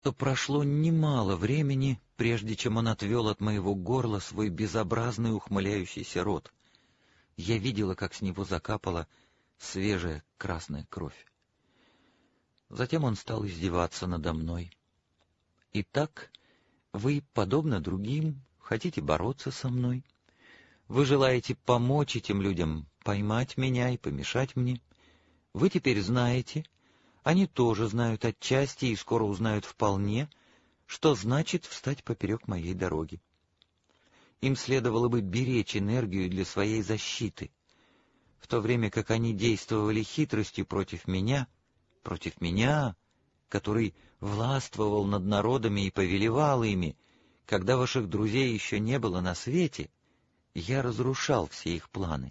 то прошло немало времени, прежде чем он отвел от моего горла свой безобразный ухмыляющийся рот. Я видела, как с него закапала свежая красная кровь. Затем он стал издеваться надо мной. «Итак, вы, подобно другим, хотите бороться со мной? Вы желаете помочь этим людям поймать меня и помешать мне? Вы теперь знаете, они тоже знают отчасти и скоро узнают вполне, что значит встать поперек моей дороги. Им следовало бы беречь энергию для своей защиты, в то время как они действовали хитростью против меня, который властвовал над народами и повелевал ими, когда ваших друзей еще не было на свете, я разрушал все их планы.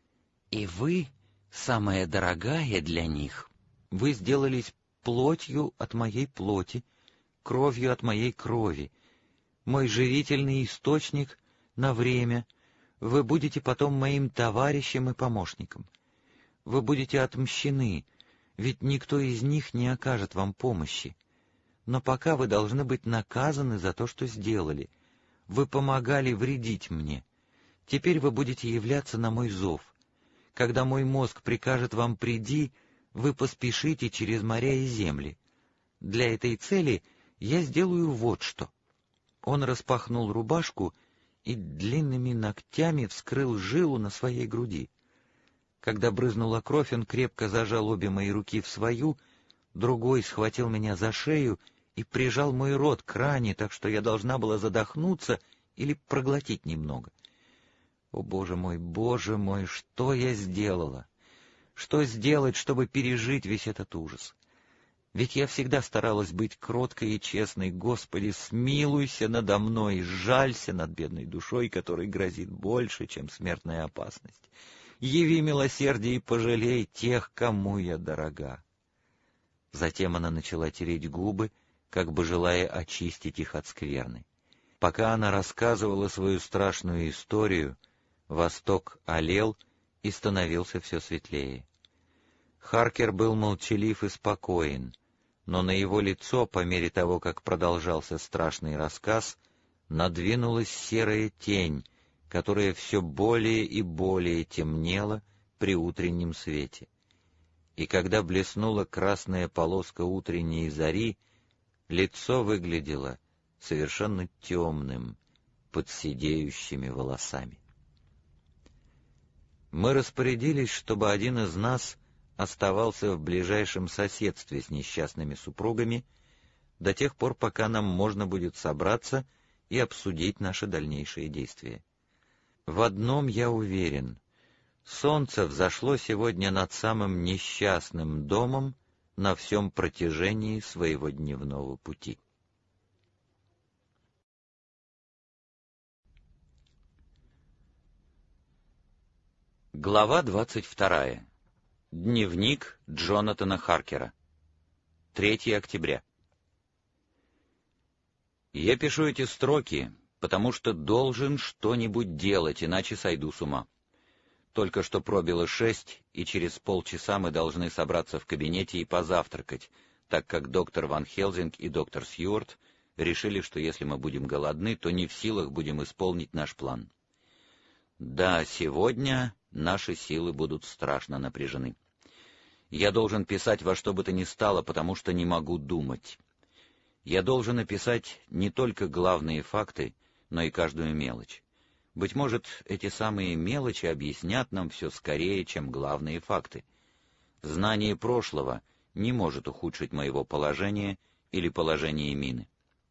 И вы, самая дорогая для них, вы сделались плотью от моей плоти, кровью от моей крови, мой живительный источник на время. Вы будете потом моим товарищем и помощником. Вы будете отмщены, ведь никто из них не окажет вам помощи. Но пока вы должны быть наказаны за то, что сделали. Вы помогали вредить мне. Теперь вы будете являться на мой зов. Когда мой мозг прикажет вам «приди», вы поспешите через моря и земли. Для этой цели я сделаю вот что». Он распахнул рубашку и длинными ногтями вскрыл жилу на своей груди. Когда брызнула кровь, он крепко зажал обе мои руки в свою, другой схватил меня за шею и прижал мой рот к ране, так что я должна была задохнуться или проглотить немного. О, Боже мой, что я сделала? Что сделать, чтобы пережить весь этот ужас? Ведь я всегда старалась быть кроткой и честной. Господи, смилуйся надо мной, сжалься над бедной душой, которой грозит больше, чем смертная опасность. Яви милосердие и пожалей тех, кому я дорога. Затем она начала тереть губы, как бы желая очистить их от скверны. Пока она рассказывала свою страшную историю, восток олел и становился все светлее. Харкер был молчалив и спокоен, но на его лицо, по мере того, как продолжался страшный рассказ, надвинулась серая тень, которая все более и более темнела при утреннем свете. И когда блеснула красная полоска утренней зари, лицо выглядело совершенно темным, под сидеющими волосами. Мы распорядились, чтобы один из нас оставался в ближайшем соседстве с несчастными супругами до тех пор, пока нам можно будет собраться и обсудить наши дальнейшие действия. В одном я уверен. Солнце взошло сегодня над самым несчастным домом на всем протяжении своего дневного пути. Глава 22. Дневник Джонатана Харкера. 3 октября. Я пишу эти строки, потому что должен что-нибудь делать, иначе сойду с ума. Только что пробило 6, и через полчаса мы должны собраться в кабинете и позавтракать, так как доктор Ван Хелзинг и доктор Сьюарт решили, что если мы будем голодны, то не в силах будем исполнить наш план. Да, сегодня наши силы будут страшно напряжены. Я должен писать во что бы то ни стало, потому что не могу думать. Я должен описать не только главные факты, но и каждую мелочь. Быть может, эти самые мелочи объяснят нам все скорее, чем главные факты. Знание прошлого не может ухудшить моего положения или положение Мины.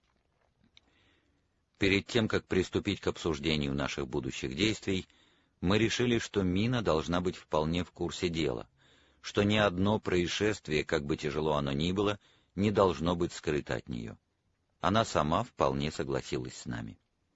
Перед тем, как приступить к обсуждению наших будущих действий, мы решили, что Мина должна быть вполне в курсе дела, что ни одно происшествие, как бы тяжело оно ни было, не должно быть скрыто от нее. Она сама вполне согласилась с нами.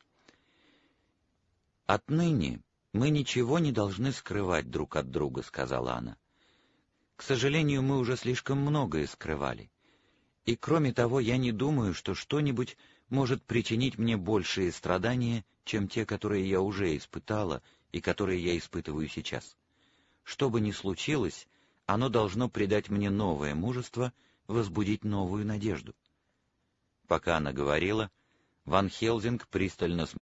«Отныне мы ничего не должны скрывать друг от друга», — сказала она. «К сожалению, мы уже слишком многое скрывали. И кроме того, я не думаю, что что-нибудь может причинить мне большие страдания, чем те, которые я уже испытала и которые я испытываю сейчас. Что бы ни случилось, оно должно придать мне новое мужество, возбудить новую надежду. Пока она говорила, Ван Хелзинг пристально